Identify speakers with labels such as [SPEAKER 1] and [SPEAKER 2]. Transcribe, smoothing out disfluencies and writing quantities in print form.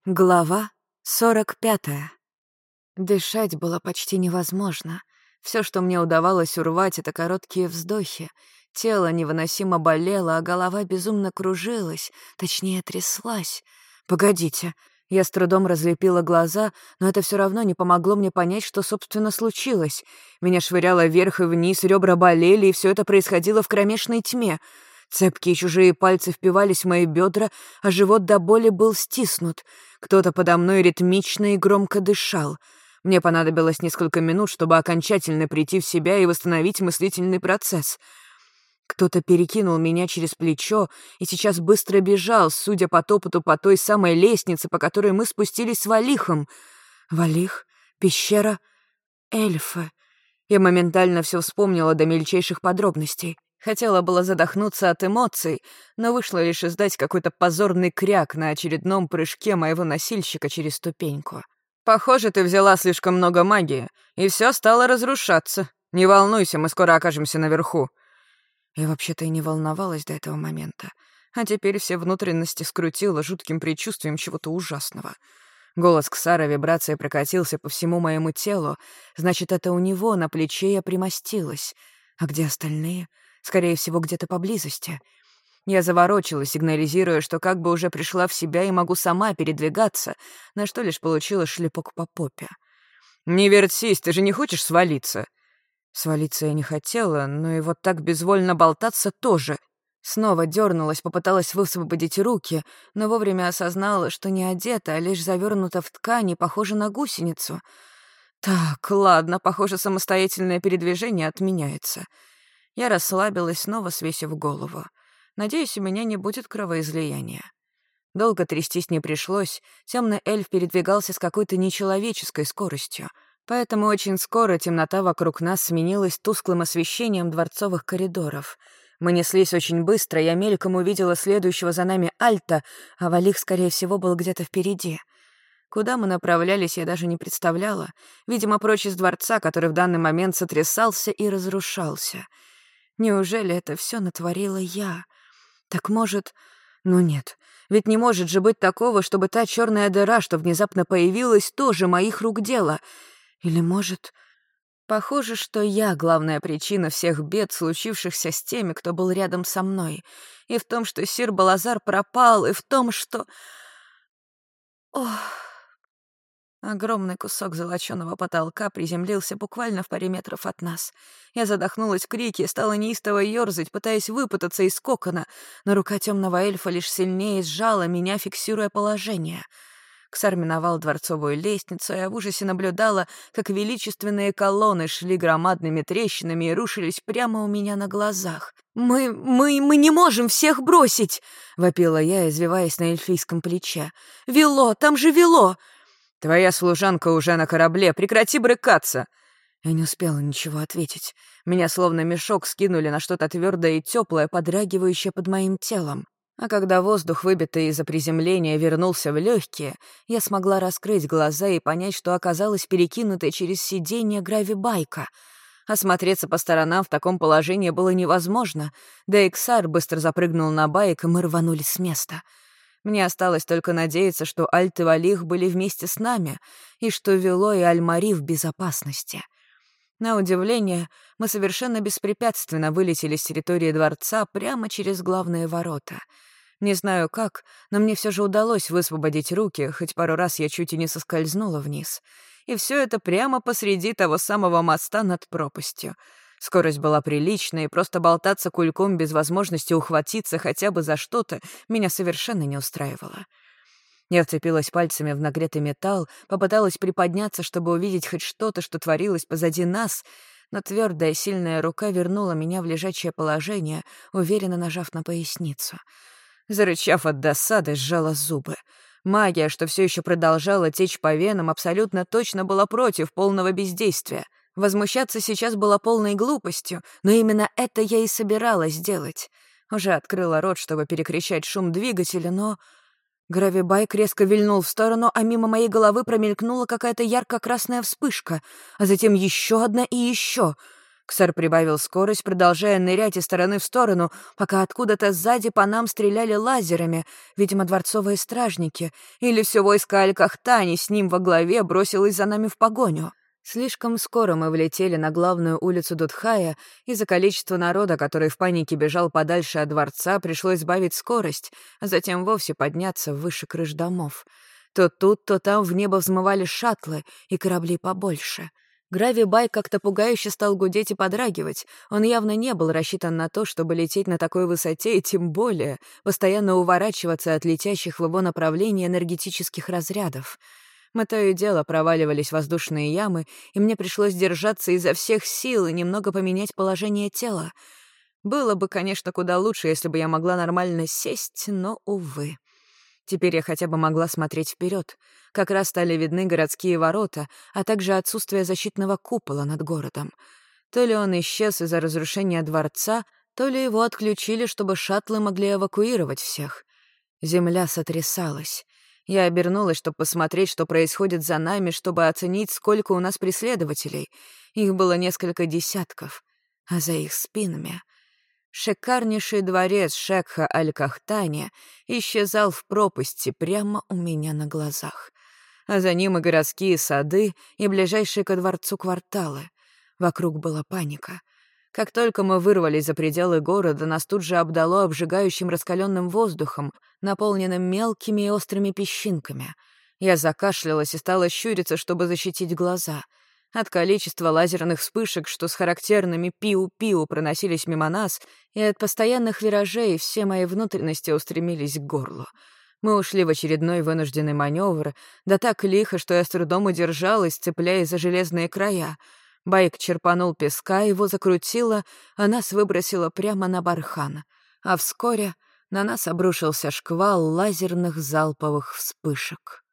[SPEAKER 1] Глава 45. Дышать было почти невозможно. Все, что мне удавалось урвать, — это короткие вздохи. Тело невыносимо болело, а голова безумно кружилась, точнее, тряслась. «Погодите». Я с трудом разлепила глаза, но это все равно не помогло мне понять, что, собственно, случилось. Меня швыряло вверх и вниз, ребра болели, и все это происходило в кромешной тьме. Цепкие чужие пальцы впивались в мои бедра, а живот до боли был стиснут. Кто-то подо мной ритмично и громко дышал. Мне понадобилось несколько минут, чтобы окончательно прийти в себя и восстановить мыслительный процесс. Кто-то перекинул меня через плечо и сейчас быстро бежал, судя по топоту, по той самой лестнице, по которой мы спустились с Валихом. Валих, пещера, эльфы. Я моментально все вспомнила до мельчайших подробностей. Хотела было задохнуться от эмоций, но вышло лишь издать какой-то позорный кряк на очередном прыжке моего носильщика через ступеньку. «Похоже, ты взяла слишком много магии, и все стало разрушаться. Не волнуйся, мы скоро окажемся наверху». Я вообще-то и не волновалась до этого момента, а теперь все внутренности скрутило жутким предчувствием чего-то ужасного. Голос Ксара вибрацией прокатился по всему моему телу, значит, это у него на плече я примостилась. А где остальные? Скорее всего, где-то поблизости. Я заворочилась, сигнализируя, что как бы уже пришла в себя и могу сама передвигаться, на что лишь получила шлепок по попе. «Не вертись, ты же не хочешь свалиться?» Свалиться я не хотела, но и вот так безвольно болтаться тоже. Снова дернулась, попыталась высвободить руки, но вовремя осознала, что не одета, а лишь завернута в ткань и похожа на гусеницу. Так, ладно, похоже, самостоятельное передвижение отменяется. Я расслабилась, снова свесив голову. Надеюсь, у меня не будет кровоизлияния. Долго трястись не пришлось, темный эльф передвигался с какой-то нечеловеческой скоростью, поэтому очень скоро темнота вокруг нас сменилась тусклым освещением дворцовых коридоров. Мы неслись очень быстро, я мельком увидела следующего за нами Альта, а Валих, скорее всего, был где-то впереди. Куда мы направлялись, я даже не представляла. Видимо, прочь из дворца, который в данный момент сотрясался и разрушался. Неужели это все натворила я? Так может... Ну нет, ведь не может же быть такого, чтобы та черная дыра, что внезапно появилась, тоже моих рук дело. Или может... Похоже, что я главная причина всех бед, случившихся с теми, кто был рядом со мной. И в том, что сир Балазар пропал, и в том, что... Ох... Огромный кусок золочёного потолка приземлился буквально в паре метров от нас. Я задохнулась в крике и стала неистово ёрзать, пытаясь выпутаться из кокона, но рука темного эльфа лишь сильнее сжала меня, фиксируя положение. Ксар миновал дворцовую лестницу, и я в ужасе наблюдала, как величественные колонны шли громадными трещинами и рушились прямо у меня на глазах. «Мы не можем всех бросить!» — вопила я, извиваясь на эльфийском плече. «Вело! Там же вело!» «Твоя служанка уже на корабле, прекрати брыкаться!» Я не успела ничего ответить. Меня словно мешок скинули на что-то твердое и теплое, подрагивающее под моим телом. А когда воздух, выбитый из-за приземления, вернулся в легкие, я смогла раскрыть глаза и понять, что оказалась перекинутой через сиденье гравибайка. Осмотреться по сторонам в таком положении было невозможно, да и Ксар быстро запрыгнул на байк, и мы рванулись с места. Мне осталось только надеяться, что Альт и Валих были вместе с нами, и что Вело и Аль-Мари в безопасности. На удивление, мы совершенно беспрепятственно вылетели с территории дворца прямо через главные ворота. Не знаю как, но мне все же удалось высвободить руки, хоть пару раз я чуть и не соскользнула вниз. И все это прямо посреди того самого моста над пропастью. Скорость была приличной, и просто болтаться кульком без возможности ухватиться хотя бы за что-то меня совершенно не устраивало. Я вцепилась пальцами в нагретый металл, попыталась приподняться, чтобы увидеть хоть что-то, что творилось позади нас, но твердая сильная рука вернула меня в лежачее положение, уверенно нажав на поясницу. Зарычав от досады, сжала зубы. Магия, что все еще продолжала течь по венам, абсолютно точно была против полного бездействия. Возмущаться сейчас было полной глупостью, но именно это я и собиралась делать. Уже открыла рот, чтобы перекричать шум двигателя, но... Гравибайк резко вильнул в сторону, а мимо моей головы промелькнула какая-то ярко-красная вспышка, а затем еще одна и еще. Ксар прибавил скорость, продолжая нырять из стороны в сторону, пока откуда-то сзади по нам стреляли лазерами, видимо, дворцовые стражники, или все войско Аль-Кахтани с ним во главе бросилось за нами в погоню. Слишком скоро мы влетели на главную улицу Дудхая, из-за количества народа, который в панике бежал подальше от дворца, пришлось сбавить скорость, а затем вовсе подняться выше крыш домов. То тут, то там в небо взмывали шаттлы и корабли побольше. Гравибай как-то пугающе стал гудеть и подрагивать. Он явно не был рассчитан на то, чтобы лететь на такой высоте и тем более постоянно уворачиваться от летящих в его направлении энергетических разрядов. Мы то и дело проваливались в воздушные ямы, и мне пришлось держаться изо всех сил и немного поменять положение тела. Было бы, конечно, куда лучше, если бы я могла нормально сесть, но, увы. Теперь я хотя бы могла смотреть вперед. Как раз стали видны городские ворота, а также отсутствие защитного купола над городом. То ли он исчез из-за разрушения дворца, то ли его отключили, чтобы шаттлы могли эвакуировать всех. Земля сотрясалась. Я обернулась, чтобы посмотреть, что происходит за нами, чтобы оценить, сколько у нас преследователей. Их было несколько десятков. А за их спинами шикарнейший дворец Шекха Аль-Кахтани исчезал в пропасти прямо у меня на глазах. А за ним и городские сады, и ближайшие ко дворцу кварталы. Вокруг была паника. Как только мы вырвались за пределы города, нас тут же обдало обжигающим раскаленным воздухом, наполненным мелкими и острыми песчинками. Я закашлялась и стала щуриться, чтобы защитить глаза. От количества лазерных вспышек, что с характерными пиу-пиу проносились мимо нас, и от постоянных виражей все мои внутренности устремились к горлу. Мы ушли в очередной вынужденный маневр, да так лихо, что я с трудом удержалась, цепляясь за железные края. Байк черпанул песка, его закрутило, а нас выбросило прямо на бархан. А вскоре на нас обрушился шквал лазерных залповых вспышек.